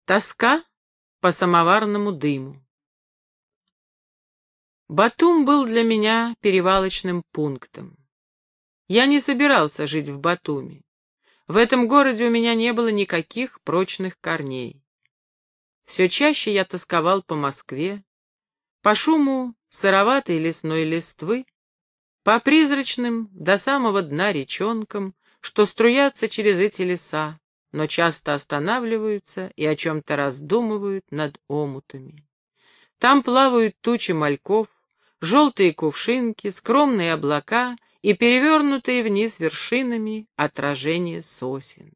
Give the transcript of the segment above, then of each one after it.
Тоска по самоварному дыму. Батум был для меня перевалочным пунктом. Я не собирался жить в Батуми. В этом городе у меня не было никаких прочных корней. Все чаще я тосковал по Москве, по шуму сыроватой лесной листвы, по призрачным до самого дна речонкам, что струятся через эти леса, но часто останавливаются и о чем-то раздумывают над омутами. Там плавают тучи мальков, желтые кувшинки, скромные облака и перевернутые вниз вершинами отражения сосен.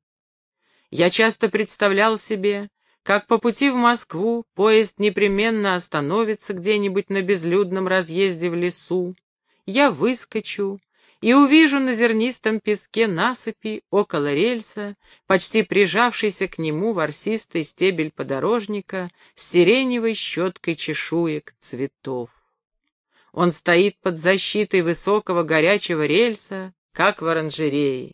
Я часто представлял себе, как по пути в Москву поезд непременно остановится где-нибудь на безлюдном разъезде в лесу. Я выскочу и увижу на зернистом песке насыпи около рельса, почти прижавшийся к нему ворсистый стебель подорожника с сиреневой щеткой чешуек цветов. Он стоит под защитой высокого горячего рельса, как в оранжерее.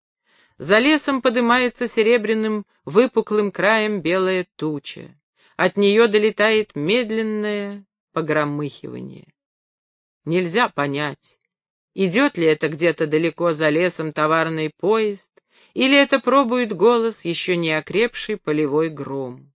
За лесом подымается серебряным выпуклым краем белая туча. От нее долетает медленное погромыхивание. Нельзя понять, идет ли это где-то далеко за лесом товарный поезд, или это пробует голос, еще не окрепший полевой гром.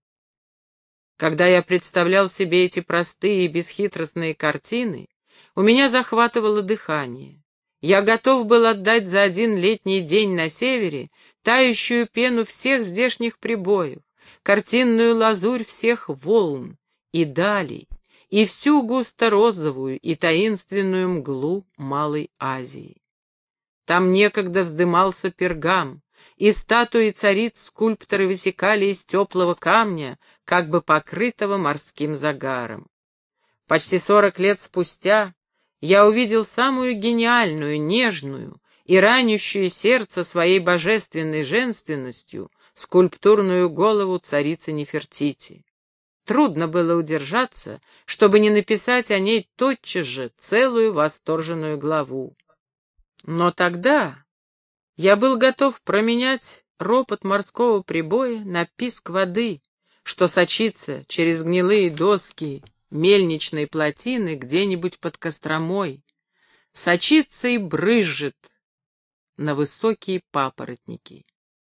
Когда я представлял себе эти простые и бесхитростные картины, у меня захватывало дыхание. Я готов был отдать за один летний день на севере тающую пену всех здешних прибоев, картинную лазурь всех волн и далей, и всю густо-розовую и таинственную мглу Малой Азии. Там некогда вздымался Пергам, и статуи цариц скульпторы высекали из теплого камня, как бы покрытого морским загаром. Почти 40 лет спустя я увидел самую гениальную, нежную и ранящую сердце своей божественной женственностью скульптурную голову царицы Нефертити. Трудно было удержаться, чтобы не написать о ней тотчас же целую восторженную главу. Но тогда я был готов променять ропот морского прибоя на писк воды, что сочится через гнилые доски мельничной плотины где-нибудь под Костромой, сочится и брызжет на высокие папоротники.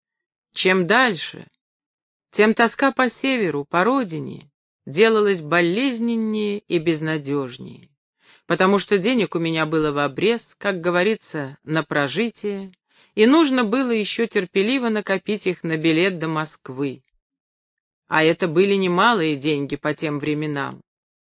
Чем дальше, тем тоска по северу, по родине, делалась болезненнее и безнадежнее, потому что денег у меня было в обрез, как говорится, на прожитие, и нужно было еще терпеливо накопить их на билет до Москвы. А это были немалые деньги по тем временам.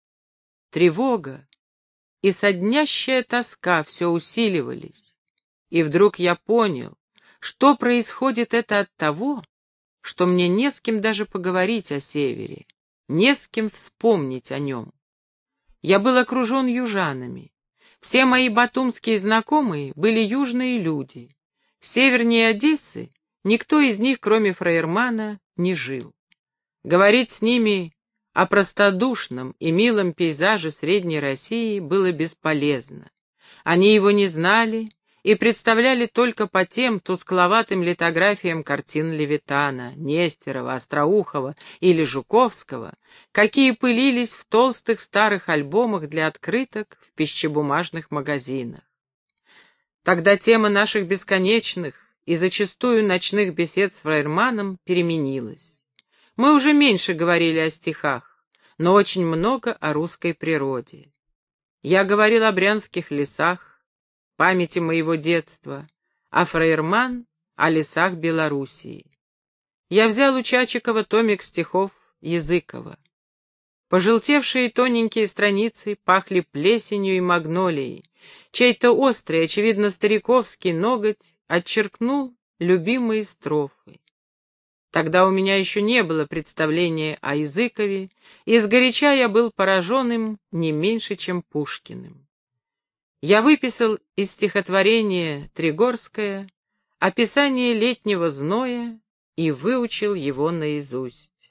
Тревога и соднящая тоска все усиливались, и вдруг я понял, что происходит это от того, что мне не с кем даже поговорить о севере, не с кем вспомнить о нем. Я был окружен южанами. Все мои батумские знакомые были южные люди. Севернее Одессы никто из них, кроме фраермана, не жил. Говорить с ними о простодушном и милом пейзаже Средней России было бесполезно. Они его не знали и представляли только по тем тускловатым литографиям картин Левитана, Нестерова, Остроухова или Жуковского, какие пылились в толстых старых альбомах для открыток в пищебумажных магазинах. Тогда тема наших бесконечных и зачастую ночных бесед с фраерманом переменилась. Мы уже меньше говорили о стихах, но очень много о русской природе. Я говорил о брянских лесах, памяти моего детства, а фраерман — о лесах Белоруссии. Я взял у Чачикова томик стихов Языкова. Пожелтевшие тоненькие страницы пахли плесенью и магнолией. Чей-то острый, очевидно стариковский ноготь отчеркнул любимые строфы. Тогда у меня еще не было представления о Языкове, и сгоряча я был поражен им не меньше, чем Пушкиным. Я выписал из стихотворения Тригорское описание летнего зноя и выучил его наизусть.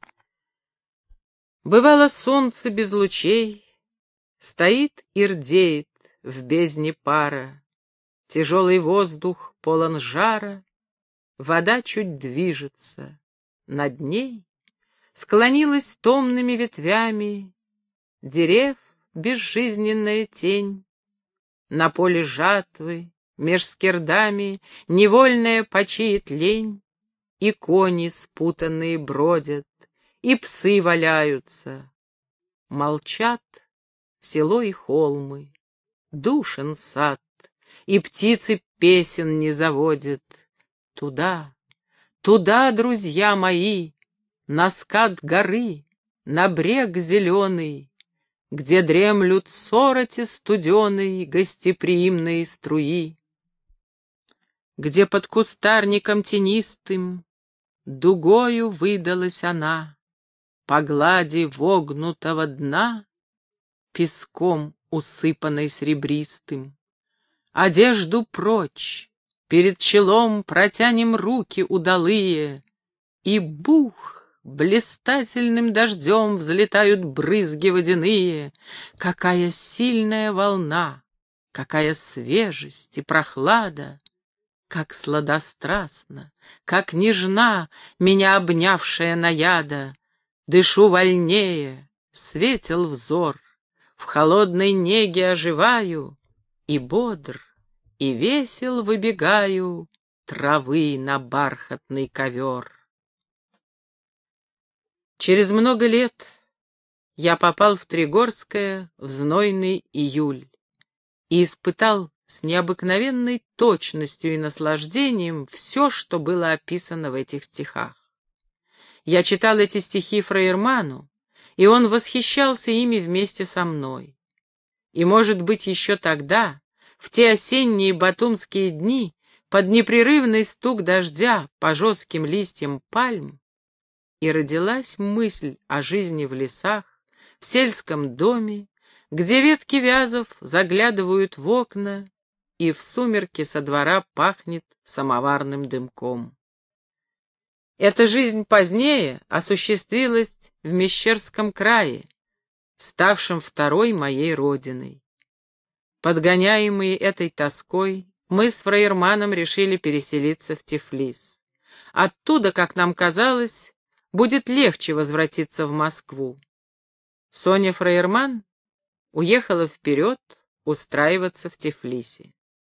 Бывало, солнце без лучей стоит и рдеет в бездне пара, тяжелый воздух полон жара, вода чуть движется, над ней склонилась томными ветвями, дерев безжизненная тень. На поле жатвы, меж скирдами, невольная почиет лень, и кони спутанные бродят, и псы валяются. Молчат село и холмы, душен сад, и птицы песен не заводят. Туда, туда, друзья мои, на скат горы, на брег зеленый, где дремлют сороти студеной гостеприимные струи, где под кустарником тенистым дугою выдалась она, по глади вогнутого дна, песком усыпанной серебристым. Одежду прочь, перед челом протянем руки удалые, и бух, блистательным дождем взлетают брызги водяные. Какая сильная волна, какая свежесть и прохлада, как сладострастно, как нежна меня обнявшая наяда. Дышу вольнее, светел взор, в холодной неге оживаю, и бодр, и весел выбегаю травы на бархатный ковер. Через много лет я попал в Тригорское в знойный июль и испытал с необыкновенной точностью и наслаждением все, что было описано в этих стихах. Я читал эти стихи Фрейерману, и он восхищался ими вместе со мной. И, может быть, еще тогда, в те осенние батумские дни, под непрерывный стук дождя по жестким листьям пальм, и родилась мысль о жизни в лесах, в сельском доме, где ветки вязов заглядывают в окна, и в сумерки со двора пахнет самоварным дымком. Эта жизнь позднее осуществилась в Мещерском крае, ставшем второй моей родиной. Подгоняемые этой тоской, мы с Фрейерманом решили переселиться в Тифлис. Оттуда, как нам казалось, будет легче возвратиться в Москву. Соня Фрейерман уехала вперед устраиваться в Тифлисе.